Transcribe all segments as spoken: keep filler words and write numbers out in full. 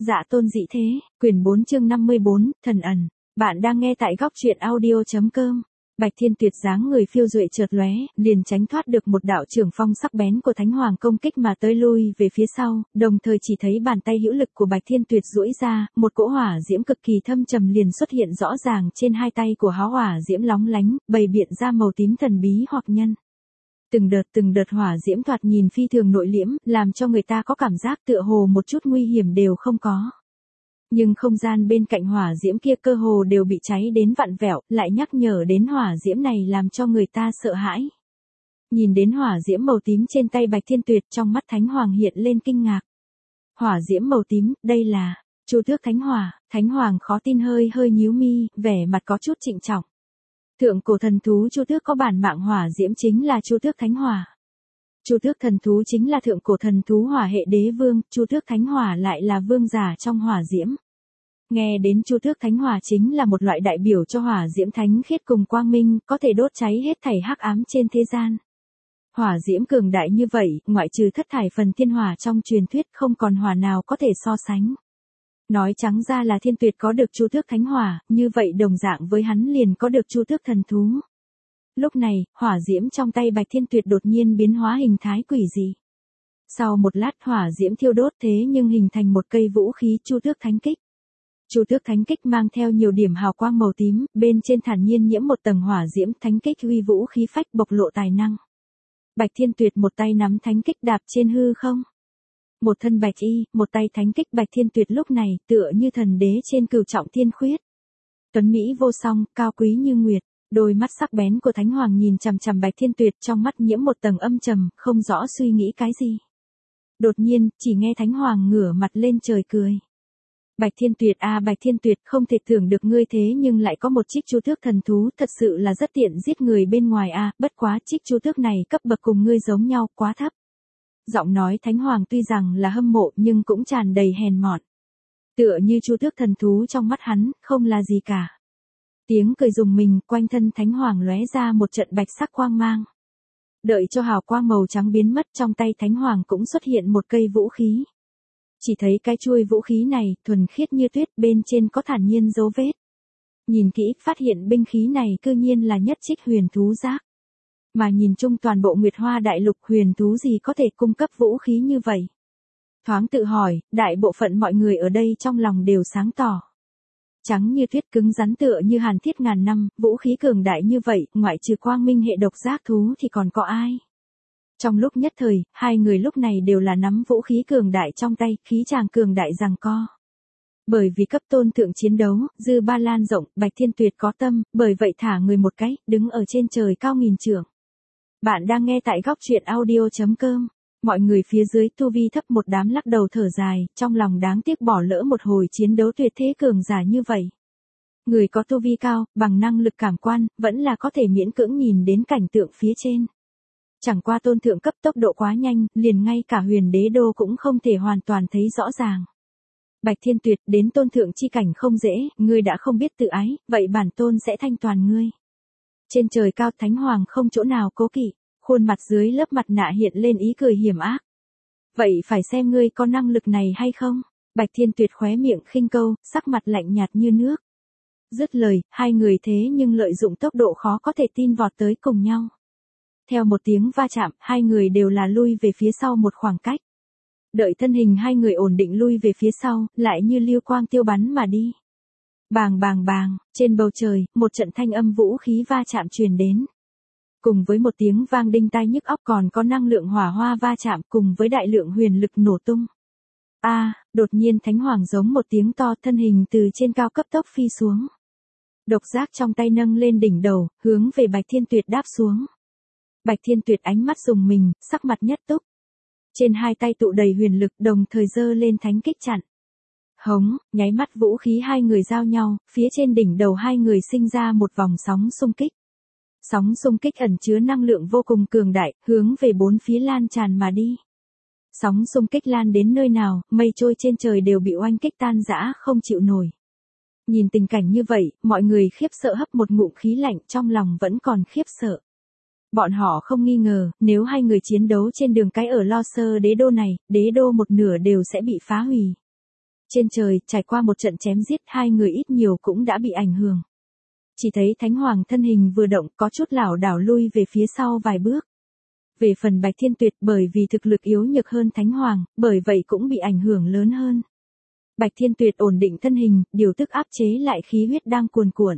Dạ tôn dị thế, quyển bốn chương năm mươi bốn, thần ẩn. Bạn đang nghe tại góc truyện audio chấm com. Bạch Thiên Tuyệt dáng người phiêu duệ chợt lóe, liền tránh thoát được một đạo trường phong sắc bén của Thánh Hoàng công kích mà tới lui về phía sau, đồng thời chỉ thấy bàn tay hữu lực của Bạch Thiên Tuyệt duỗi ra, một cỗ hỏa diễm cực kỳ thâm trầm liền xuất hiện rõ ràng trên hai tay của háo hỏa diễm lóng lánh, bày biện ra màu tím thần bí hoặc nhân. Từng đợt từng đợt hỏa diễm thoạt nhìn phi thường nội liễm, làm cho người ta có cảm giác tựa hồ một chút nguy hiểm đều không có. Nhưng không gian bên cạnh hỏa diễm kia cơ hồ đều bị cháy đến vặn vẹo, lại nhắc nhở đến hỏa diễm này làm cho người ta sợ hãi. Nhìn đến hỏa diễm màu tím trên tay Bạch Thiên Tuyệt, trong mắt Thánh Hoàng hiện lên kinh ngạc. Hỏa diễm màu tím, đây là Chu Tước Thánh Hỏa. Thánh Hoàng khó tin hơi hơi nhíu mi, vẻ mặt có chút trịnh trọng. Thượng cổ thần thú Chu Tước có bản mạng hỏa diễm chính là Chu Tước Thánh Hỏa. Chu Tước thần thú chính là thượng cổ thần thú hỏa hệ đế vương, Chu Tước Thánh Hỏa lại là vương giả trong hỏa diễm. Nghe đến Chu Tước Thánh Hỏa chính là một loại đại biểu cho hỏa diễm thánh khiết cùng quang minh, có thể đốt cháy hết thảy hắc ám trên thế gian. Hỏa diễm cường đại như vậy, ngoại trừ thất thải phần thiên hỏa trong truyền thuyết không còn hỏa nào có thể so sánh. Nói trắng ra là Thiên Tuyệt có được Chu Tước Thánh Hỏa, như vậy đồng dạng với hắn liền có được Chu Tước thần thú. Lúc này, hỏa diễm trong tay Bạch Thiên Tuyệt đột nhiên biến hóa hình thái quỷ dị. Sau một lát hỏa diễm thiêu đốt thế nhưng hình thành một cây vũ khí Chu Tước Thánh Kích. Chu Tước Thánh Kích mang theo nhiều điểm hào quang màu tím, bên trên thản nhiên nhiễm một tầng hỏa diễm, Thánh Kích uy vũ khí phách bộc lộ tài năng. Bạch Thiên Tuyệt một tay nắm Thánh Kích đạp trên hư không. Một thân bạch y, một tay Thánh Kích Bạch Thiên Tuyệt lúc này tựa như thần đế trên cửu trọng thiên khuyết. Tuấn Mỹ vô song, cao quý như nguyệt, đôi mắt sắc bén của Thánh Hoàng nhìn chằm chằm Bạch Thiên Tuyệt, trong mắt nhiễm một tầng âm trầm, không rõ suy nghĩ cái gì. Đột nhiên, chỉ nghe Thánh Hoàng ngửa mặt lên trời cười. Bạch Thiên Tuyệt a à, Bạch Thiên Tuyệt, không thể tưởng được ngươi thế nhưng lại có một trích Chu Tước thần thú, thật sự là rất tiện giết người bên ngoài a, à, bất quá trích Chu Tước này cấp bậc cùng ngươi giống nhau, quá thấp. Giọng nói Thánh Hoàng tuy rằng là hâm mộ nhưng cũng tràn đầy hèn mọn. Tựa như Chu Tước thần thú trong mắt hắn, không là gì cả. Tiếng cười rùng mình, quanh thân Thánh Hoàng lóe ra một trận bạch sắc quang mang. Đợi cho hào quang màu trắng biến mất, trong tay Thánh Hoàng cũng xuất hiện một cây vũ khí. Chỉ thấy cái chuôi vũ khí này, thuần khiết như tuyết, bên trên có thản nhiên dấu vết. Nhìn kỹ, phát hiện binh khí này cư nhiên là nhất trích huyền thú giác. Mà nhìn chung toàn bộ Nguyệt Hoa Đại Lục, huyền thú gì có thể cung cấp vũ khí như vậy? Thoáng tự hỏi, đại bộ phận mọi người ở đây trong lòng đều sáng tỏ. Trắng như tuyết, cứng rắn tựa như hàn thiết ngàn năm, vũ khí cường đại như vậy, ngoại trừ quang minh hệ độc giác thú thì còn có ai? Trong lúc nhất thời, hai người lúc này đều là nắm vũ khí cường đại trong tay, khí tràng cường đại giằng co. Bởi vì cấp tôn thượng chiến đấu, dư ba lan rộng, Bạch Thiên Tuyệt có tâm, bởi vậy thả người một cái, đứng ở trên trời cao nghìn trượng. Bạn đang nghe tại góc truyện audio chấm com. Mọi người phía dưới tu vi thấp một đám lắc đầu thở dài, trong lòng đáng tiếc bỏ lỡ một hồi chiến đấu tuyệt thế cường giả như vậy. Người có tu vi cao, bằng năng lực cảm quan, vẫn là có thể miễn cưỡng nhìn đến cảnh tượng phía trên. Chẳng qua tôn thượng cấp tốc độ quá nhanh, liền ngay cả huyền đế đô cũng không thể hoàn toàn thấy rõ ràng. Bạch Thiên Tuyệt, đến tôn thượng chi cảnh không dễ, ngươi đã không biết tự ái, vậy bản tôn sẽ thanh toàn ngươi. Trên trời cao Thánh Hoàng không chỗ nào cố kỵ, khuôn mặt dưới lớp mặt nạ hiện lên ý cười hiểm ác. Vậy phải xem ngươi có năng lực này hay không? Bạch Thiên Tuyệt khóe miệng khinh câu, sắc mặt lạnh nhạt như nước. Dứt lời, hai người thế nhưng lợi dụng tốc độ khó có thể tin vọt tới cùng nhau. Theo một tiếng va chạm, hai người đều là lui về phía sau một khoảng cách. Đợi thân hình hai người ổn định lui về phía sau, lại như lưu quang tiêu bắn mà đi. Bàng bàng bàng, trên bầu trời, một trận thanh âm vũ khí va chạm truyền đến. Cùng với một tiếng vang đinh tai nhức óc còn có năng lượng hỏa hoa va chạm cùng với đại lượng huyền lực nổ tung. A, à, đột nhiên Thánh Hoàng giống một tiếng to, thân hình từ trên cao cấp tốc phi xuống. Độc giác trong tay nâng lên đỉnh đầu, hướng về Bạch Thiên Tuyệt đáp xuống. Bạch Thiên Tuyệt ánh mắt rùng mình, sắc mặt nhất túc. Trên hai tay tụ đầy huyền lực, đồng thời giơ lên Thánh Kích chặn. Hống, nháy mắt vũ khí hai người giao nhau, phía trên đỉnh đầu hai người sinh ra một vòng sóng xung kích. Sóng xung kích ẩn chứa năng lượng vô cùng cường đại, hướng về bốn phía lan tràn mà đi. Sóng xung kích lan đến nơi nào, mây trôi trên trời đều bị oanh kích tan rã không chịu nổi. Nhìn tình cảnh như vậy, mọi người khiếp sợ hấp một ngụm khí lạnh, trong lòng vẫn còn khiếp sợ. Bọn họ không nghi ngờ, nếu hai người chiến đấu trên đường cái ở Lo Sơ đế đô này, đế đô một nửa đều sẽ bị phá hủy. Trên trời, trải qua một trận chém giết, hai người ít nhiều cũng đã bị ảnh hưởng. Chỉ thấy Thánh Hoàng thân hình vừa động, có chút lảo đảo lui về phía sau vài bước. Về phần Bạch Thiên Tuyệt, bởi vì thực lực yếu nhược hơn Thánh Hoàng, bởi vậy cũng bị ảnh hưởng lớn hơn. Bạch Thiên Tuyệt ổn định thân hình, điều tức áp chế lại khí huyết đang cuồn cuộn.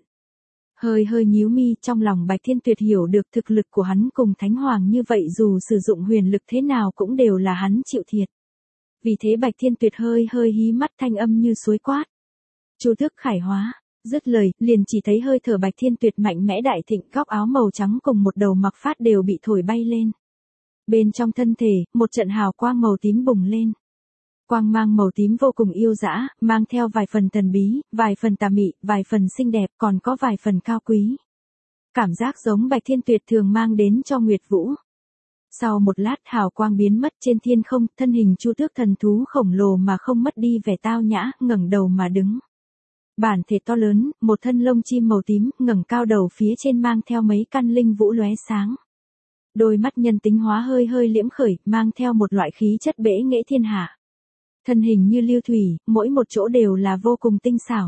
Hơi hơi nhíu mi, trong lòng Bạch Thiên Tuyệt hiểu được thực lực của hắn cùng Thánh Hoàng như vậy, dù sử dụng huyền lực thế nào cũng đều là hắn chịu thiệt. Vì thế Bạch Thiên Tuyệt hơi hơi hí mắt, thanh âm như suối quát. Chu tước khải hóa. Dứt lời, liền chỉ thấy hơi thở Bạch Thiên Tuyệt mạnh mẽ đại thịnh, góc áo màu trắng cùng một đầu mặc phát đều bị thổi bay lên. Bên trong thân thể, một trận hào quang màu tím bùng lên. Quang mang màu tím vô cùng yêu dã, mang theo vài phần thần bí, vài phần tà mị, vài phần xinh đẹp, còn có vài phần cao quý. Cảm giác giống Bạch Thiên Tuyệt thường mang đến cho Nguyệt Vũ. Sau một lát hào quang biến mất trên thiên không, thân hình Chu Tước thần thú khổng lồ mà không mất đi vẻ tao nhã, ngẩng đầu mà đứng. Bản thể to lớn, một thân lông chim màu tím, ngẩng cao đầu phía trên mang theo mấy căn linh vũ lóe sáng. Đôi mắt nhân tính hóa hơi hơi liễm khởi, mang theo một loại khí chất bẽ nghệ thiên hạ. Thân hình như lưu thủy, mỗi một chỗ đều là vô cùng tinh xảo.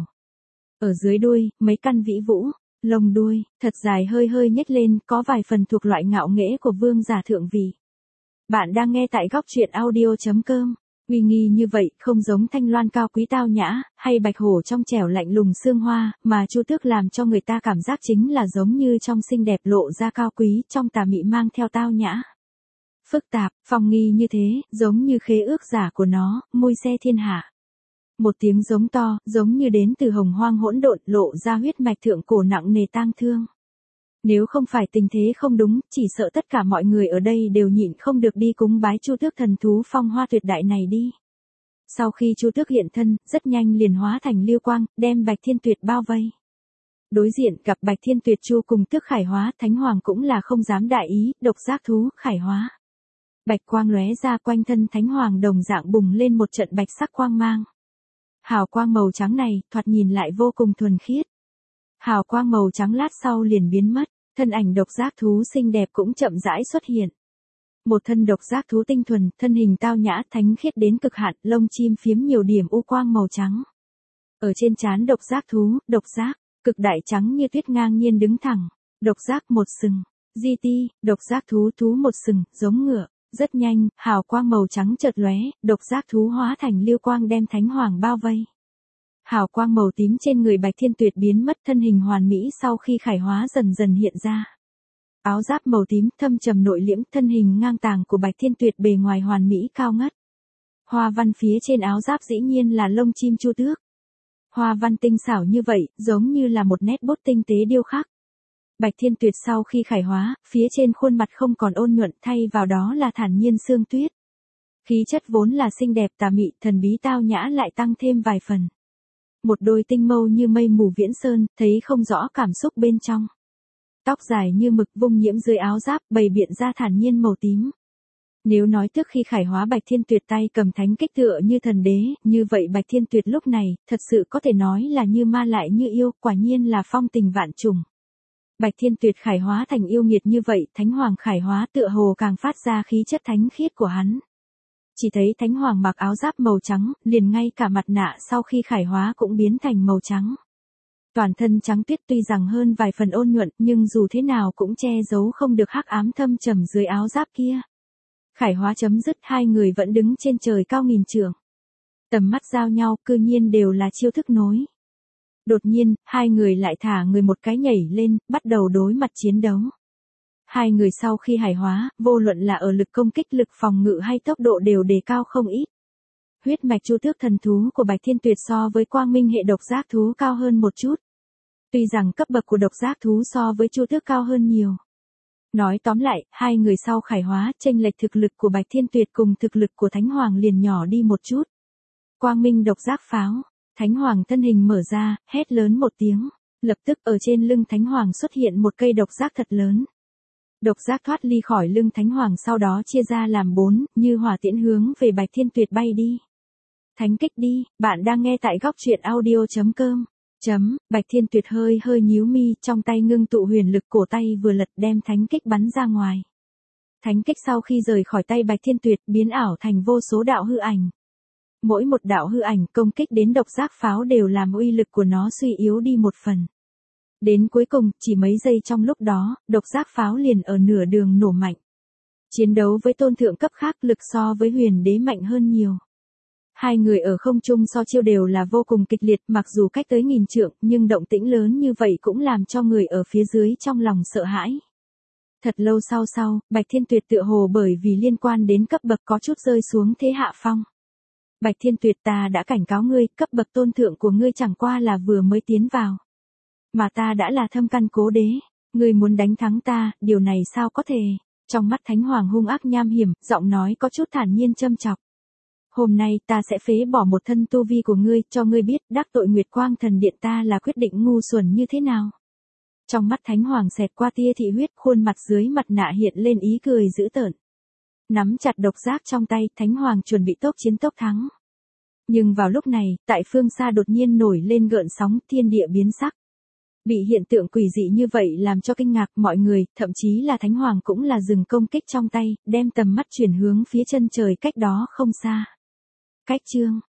Ở dưới đuôi, mấy căn vĩ vũ, lông đuôi, thật dài hơi hơi nhếch lên, có vài phần thuộc loại ngạo nghễ của vương giả thượng vị. Bạn đang nghe tại góc truyện audio chấm com. Uy nghi như vậy, không giống Thanh Loan cao quý tao nhã, hay Bạch Hổ trong trẻo lạnh lùng xương hoa, mà Chu Tước làm cho người ta cảm giác chính là giống như trong xinh đẹp lộ ra cao quý, trong tà mị mang theo tao nhã. Phức tạp, phong nghi như thế, giống như khế ước giả của nó, môi xe thiên hạ. Một tiếng giống to, giống như đến từ hồng hoang hỗn độn, lộ ra huyết mạch thượng cổ nặng nề tang thương. Nếu không phải tình thế không đúng, chỉ sợ tất cả mọi người ở đây đều nhịn không được đi cúng bái Chu Tước thần thú phong hoa tuyệt đại này đi. Sau khi Chu Tước hiện thân, rất nhanh liền hóa thành lưu quang, đem Bạch Thiên Tuyệt bao vây. Đối diện gặp Bạch Thiên Tuyệt Chu cùng Tước khải hóa, Thánh Hoàng cũng là không dám đại ý, độc giác thú khải hóa. Bạch quang lóe ra, quanh thân Thánh Hoàng đồng dạng bùng lên một trận bạch sắc quang mang. Hào quang màu trắng này, thoạt nhìn lại vô cùng thuần khiết. Hào quang màu trắng lát sau liền biến mất, thân ảnh độc giác thú xinh đẹp cũng chậm rãi xuất hiện. Một thân độc giác thú tinh thuần, thân hình tao nhã, thánh khiết đến cực hạn, lông chim phiếm nhiều điểm u quang màu trắng. Ở trên trán độc giác thú, độc giác, cực đại trắng như tuyết ngang nhiên đứng thẳng, độc giác một sừng, di ti, độc giác thú thú một sừng, giống ngựa. Rất nhanh, hào quang màu trắng chợt lóe, độc giác thú hóa thành lưu quang đem Thánh Hoàng bao vây. Hào quang màu tím trên người Bạch Thiên Tuyệt biến mất, thân hình hoàn mỹ sau khi khải hóa dần dần hiện ra. Áo giáp màu tím thâm trầm nội liễm, thân hình ngang tàng của Bạch Thiên Tuyệt bề ngoài hoàn mỹ cao ngất. Hoa văn phía trên áo giáp dĩ nhiên là lông chim Chu Tước. Hoa văn tinh xảo như vậy, giống như là một nét bút tinh tế điêu khắc. Bạch Thiên Tuyệt sau khi khải hóa, phía trên khuôn mặt không còn ôn nhuận, thay vào đó là thản nhiên sương tuyết. Khí chất vốn là xinh đẹp tà mị, thần bí tao nhã lại tăng thêm vài phần. Một đôi tinh mâu như mây mù viễn sơn, thấy không rõ cảm xúc bên trong. Tóc dài như mực vung nhiễm dưới áo giáp, bày biện ra thản nhiên màu tím. Nếu nói trước khi khải hóa Bạch Thiên Tuyệt tay cầm thánh kích tựa như thần đế, như vậy Bạch Thiên Tuyệt lúc này, thật sự có thể nói là như ma lại như yêu, quả nhiên là phong tình vạn trùng. Bạch Thiên Tuyệt khải hóa thành yêu nghiệt như vậy, Thánh Hoàng khải hóa tựa hồ càng phát ra khí chất thánh khiết của hắn. Chỉ thấy Thánh Hoàng mặc áo giáp màu trắng, liền ngay cả mặt nạ sau khi khải hóa cũng biến thành màu trắng. Toàn thân trắng tuyết tuy rằng hơn vài phần ôn nhuận, nhưng dù thế nào cũng che giấu không được hắc ám thâm trầm dưới áo giáp kia. Khải hóa chấm dứt, hai người vẫn đứng trên trời cao nghìn trượng. Tầm mắt giao nhau, cư nhiên đều là chiêu thức nối. Đột nhiên, hai người lại thả người một cái nhảy lên, bắt đầu đối mặt chiến đấu. Hai người sau khi khải hóa, vô luận là ở lực công kích, lực phòng ngự hay tốc độ đều đề cao không ít. Huyết mạch Chu Tước thần thú của Bạch Thiên Tuyệt so với Quang Minh hệ độc giác thú cao hơn một chút. Tuy rằng cấp bậc của độc giác thú so với Chu Tước cao hơn nhiều. Nói tóm lại, hai người sau khải hóa, chênh lệch thực lực của Bạch Thiên Tuyệt cùng thực lực của Thánh Hoàng liền nhỏ đi một chút. Quang Minh độc giác pháo, Thánh Hoàng thân hình mở ra, hét lớn một tiếng, lập tức ở trên lưng Thánh Hoàng xuất hiện một cây độc giác thật lớn. Độc giác thoát ly khỏi lưng Thánh Hoàng sau đó chia ra làm bốn, như hỏa tiễn hướng về Bạch Thiên Tuyệt bay đi. Thánh kích đi, bạn đang nghe tại góc truyện audio chấm com. Chấm, Bạch Thiên Tuyệt hơi hơi nhíu mi, trong tay ngưng tụ huyền lực, cổ tay vừa lật đem thánh kích bắn ra ngoài. Thánh kích sau khi rời khỏi tay Bạch Thiên Tuyệt biến ảo thành vô số đạo hư ảnh. Mỗi một đạo hư ảnh công kích đến độc giác pháo đều làm uy lực của nó suy yếu đi một phần. Đến cuối cùng, chỉ mấy giây trong lúc đó, độc giác pháo liền ở nửa đường nổ mạnh. Chiến đấu với tôn thượng cấp khác lực so với huyền đế mạnh hơn nhiều. Hai người ở không trung so chiêu đều là vô cùng kịch liệt, mặc dù cách tới nghìn trượng, nhưng động tĩnh lớn như vậy cũng làm cho người ở phía dưới trong lòng sợ hãi. Thật lâu sau sau, Bạch Thiên Tuyệt tựa hồ bởi vì liên quan đến cấp bậc có chút rơi xuống thế hạ phong. Bạch Thiên Tuyệt, ta đã cảnh cáo ngươi, cấp bậc tôn thượng của ngươi chẳng qua là vừa mới tiến vào. Mà ta đã là thâm căn cố đế, ngươi muốn đánh thắng ta, điều này sao có thể? Trong mắt Thánh Hoàng hung ác nham hiểm, giọng nói có chút thản nhiên châm chọc. Hôm nay ta sẽ phế bỏ một thân tu vi của ngươi, cho ngươi biết đắc tội Nguyệt Quang Thần Điện ta là quyết định ngu xuẩn như thế nào. Trong mắt Thánh Hoàng xẹt qua tia thị huyết, khuôn mặt dưới mặt nạ hiện lên ý cười dữ tợn. Nắm chặt độc giác trong tay, Thánh Hoàng chuẩn bị tốc chiến tốc thắng. Nhưng vào lúc này, tại phương xa đột nhiên nổi lên gợn sóng, thiên địa biến sắc. Bị hiện tượng quỷ dị như vậy làm cho kinh ngạc mọi người, thậm chí là Thánh Hoàng cũng là dừng công kích trong tay, đem tầm mắt chuyển hướng phía chân trời cách đó không xa. Cách chương